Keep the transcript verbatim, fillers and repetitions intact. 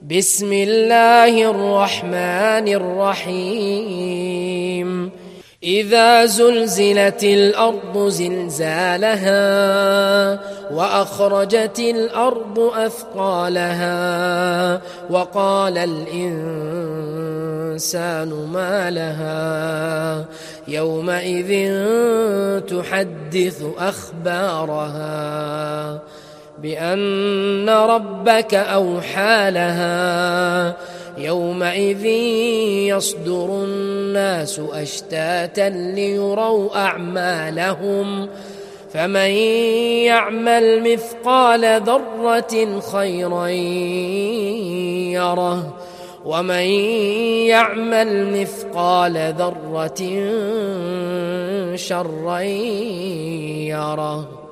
بسم الله الرحمن الرحيم إذا زلزلت الأرض زلزالها وأخرجت الأرض أثقالها وقال الإنسان ما لها يومئذ تحدث أخبارها بأن ربك أوحى لها يومئذ يصدر الناس أشتاتا ليروا أعمالهم فمن يعمل مثقال ذرة خيرا يره ومن يعمل مثقال ذرة شرا يره.